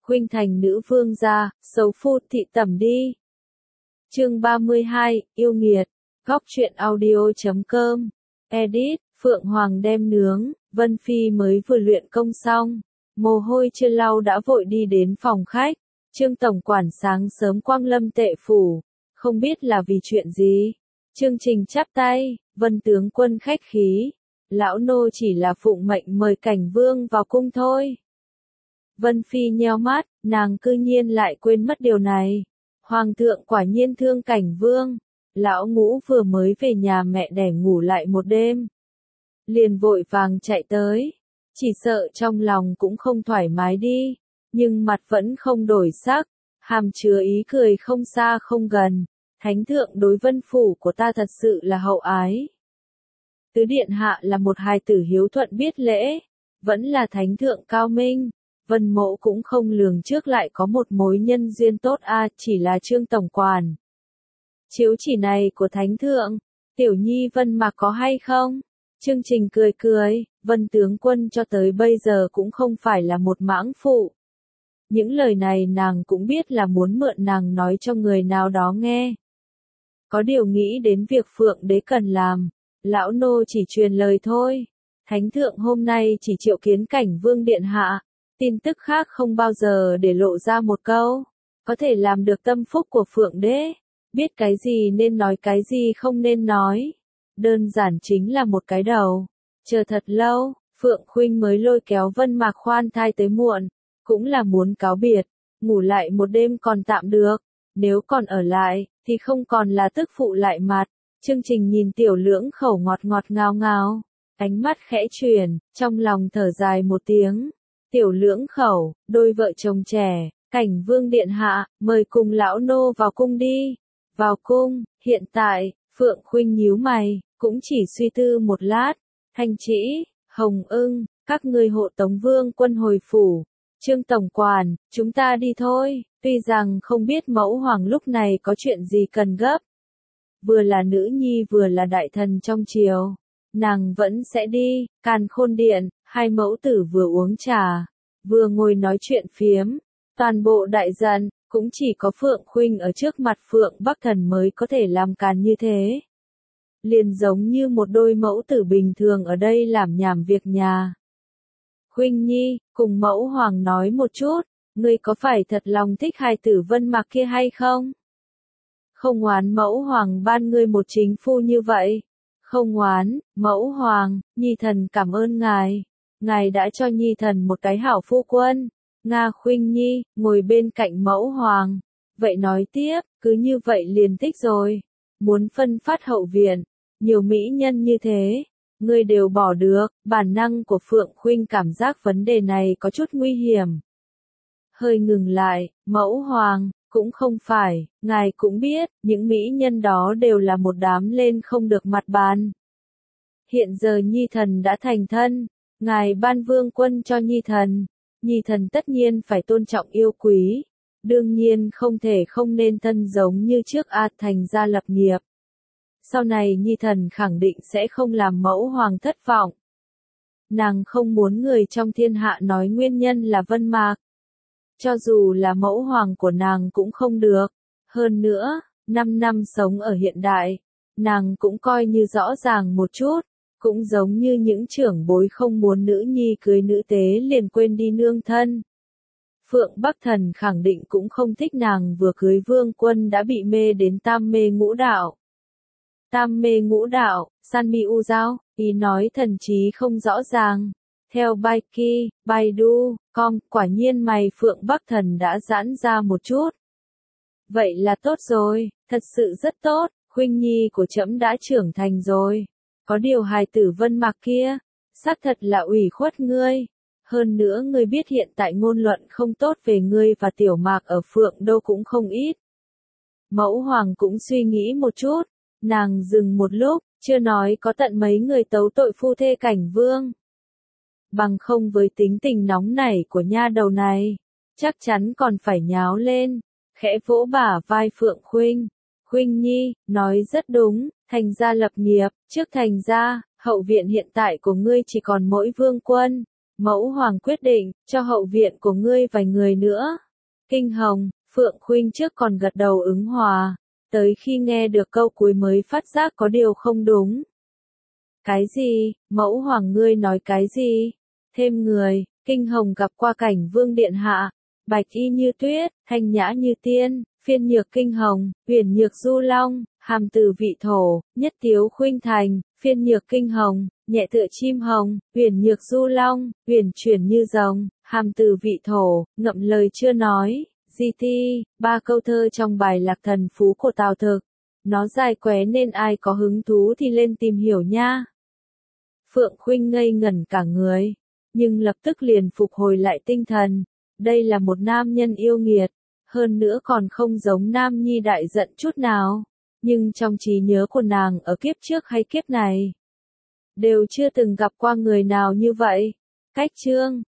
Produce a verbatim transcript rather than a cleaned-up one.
Khuynh thành nữ vương gia, xấu phu thị tẩm đi. Chương ba mươi hai, yêu nghiệt. Góc truyện audio chấm com. Edit, Phượng Hoàng đem nướng, Vân Phi mới vừa luyện công xong. Mồ hôi chưa lau đã vội đi đến phòng khách. Trương tổng quản sáng sớm quang lâm tệ phủ. Không biết là vì chuyện gì. Chương trình chắp tay, Vân tướng quân khách khí. Lão nô chỉ là phụng mệnh mời cảnh vương vào cung thôi. Vân Phi nheo mắt, nàng cư nhiên lại quên mất điều này. Hoàng thượng quả nhiên thương cảnh vương. Lão ngũ vừa mới về nhà mẹ đẻ ngủ lại một đêm. Liền vội vàng chạy tới. Chỉ sợ trong lòng cũng không thoải mái đi. Nhưng mặt vẫn không đổi sắc. Hàm chứa ý cười không xa không gần. Thánh thượng đối Vân phủ của ta thật sự là hậu ái. Tứ điện hạ là một hài tử hiếu thuận biết lễ. Vẫn là thánh thượng cao minh. Vân mộ cũng không lường trước lại có một mối nhân duyên tốt a, chỉ là Trương tổng quản. Chiếu chỉ này của thánh thượng, tiểu nhi Vân mà có hay không? Chương trình cười cười, Vân tướng quân cho tới bây giờ cũng không phải là một mãng phụ. Những lời này nàng cũng biết là muốn mượn nàng nói cho người nào đó nghe. Có điều nghĩ đến việc Phượng đế cần làm, lão nô chỉ truyền lời thôi. Thánh thượng hôm nay chỉ triệu kiến cảnh vương điện hạ. Tin tức khác không bao giờ để lộ ra một câu. Có thể làm được tâm phúc của Phượng đế. Biết cái gì nên nói cái gì không nên nói. Đơn giản chính là một cái đầu. Chờ thật lâu, Phượng Khuynh mới lôi kéo Vân Mạc khoan thai tới muộn. Cũng là muốn cáo biệt. Ngủ lại một đêm còn tạm được. Nếu còn ở lại, thì không còn là tức phụ lại mặt. Chương trình nhìn tiểu lưỡng khẩu ngọt ngọt ngào ngào. Ánh mắt khẽ chuyển, trong lòng thở dài một tiếng. Tiểu lưỡng khẩu, đôi vợ chồng trẻ, cảnh vương điện hạ, mời cùng lão nô vào cung đi. Vào cung, hiện tại, Phượng Khuynh nhíu mày, cũng chỉ suy tư một lát. Thanh Trĩ, Hồng Ưng, các ngươi hộ tống vương quân hồi phủ. Trương tổng quản, chúng ta đi thôi, tuy rằng không biết mẫu hoàng lúc này có chuyện gì cần gấp. Vừa là nữ nhi vừa là đại thần trong triều. Nàng vẫn sẽ đi, Càn Khôn điện, hai mẫu tử vừa uống trà, vừa ngồi nói chuyện phiếm. Toàn bộ đại dân, cũng chỉ có Phượng Khuynh ở trước mặt Phượng Bắc Thần mới có thể làm càn như thế. Liền giống như một đôi mẫu tử bình thường ở đây làm nhảm việc nhà. Khuynh nhi, cùng mẫu hoàng nói một chút, ngươi có phải thật lòng thích hài tử Vân Mạc kia hay không? Không oán mẫu hoàng ban ngươi một chính phu như vậy. Không oán, mẫu hoàng, nhi thần cảm ơn ngài. Ngài đã cho nhi thần một cái hảo phu quân. Nga Khuynh nhi, ngồi bên cạnh mẫu hoàng. Vậy nói tiếp, cứ như vậy liền thích rồi. Muốn phân phát hậu viện, nhiều mỹ nhân như thế, ngươi đều bỏ được. Bản năng của Phượng Khuynh cảm giác vấn đề này có chút nguy hiểm. Hơi ngừng lại, mẫu hoàng. Cũng không phải, ngài cũng biết, những mỹ nhân đó đều là một đám lên không được mặt bàn. Hiện giờ nhi thần đã thành thân, ngài ban vương quân cho nhi thần, nhi thần tất nhiên phải tôn trọng yêu quý, đương nhiên không thể không nên thân giống như trước a thành gia lập nghiệp. Sau này nhi thần khẳng định sẽ không làm mẫu hoàng thất vọng. Nàng không muốn người trong thiên hạ nói nguyên nhân là Vân Mạc. Cho dù là mẫu hoàng của nàng cũng không được. Hơn nữa, năm năm sống ở hiện đại, nàng cũng coi như rõ ràng một chút, cũng giống như những trưởng bối không muốn nữ nhi cưới nữ tế liền quên đi nương thân. Phượng Bắc Thần khẳng định cũng không thích nàng vừa cưới vương quân đã bị mê đến tam mê ngũ đạo. Tam mê ngũ đạo, san mi u giao, ý nói thần trí không rõ ràng. Theo Baiki, Baidu, com, quả nhiên mày Phượng Bắc Thần đã giãn ra một chút. Vậy là tốt rồi, thật sự rất tốt, Khuynh nhi của trẫm đã trưởng thành rồi. Có điều hài tử Vân Mạc kia, xác thật là ủy khuất ngươi. Hơn nữa ngươi biết hiện tại ngôn luận không tốt về ngươi và Tiểu Mạc ở Phượng Đô cũng không ít. Mẫu hoàng cũng suy nghĩ một chút, nàng dừng một lúc, chưa nói có tận mấy người tấu tội phu thê cảnh vương. Bằng không với tính tình nóng nảy của nha đầu này, chắc chắn còn phải nháo lên. Khẽ vỗ bả vai Phượng Khuynh. Khuynh nhi, nói rất đúng, thành gia lập nghiệp, trước thành gia, hậu viện hiện tại của ngươi chỉ còn mỗi vương quân. Mẫu hoàng quyết định, cho hậu viện của ngươi vài người nữa. Kinh hồng, Phượng Khuynh trước còn gật đầu ứng hòa, tới khi nghe được câu cuối mới phát giác có điều không đúng. Cái gì, mẫu hoàng ngươi nói cái gì? Thêm người, Kinh hồng gặp qua Cảnh Vương điện hạ, bạch y như tuyết, thanh nhã như tiên, phiên nhược Kinh hồng, uyển nhược du long, hàm từ vị thổ, nhất tiếu khuynh thành, phiên nhược Kinh hồng, nhẹ tựa chim hồng, uyển nhược du long, uyển chuyển như rồng, hàm từ vị thổ, ngậm lời chưa nói, di ti, ba câu thơ trong bài Lạc Thần Phú của Tào Thực. Nó dài quá nên ai có hứng thú thì lên tìm hiểu nha. Phượng Khuynh ngây ngẩn cả người, nhưng lập tức liền phục hồi lại tinh thần. Đây là một nam nhân yêu nghiệt, hơn nữa còn không giống Nam Nhi đại giận chút nào. Nhưng trong trí nhớ của nàng ở kiếp trước hay kiếp này, đều chưa từng gặp qua người nào như vậy. Cách chương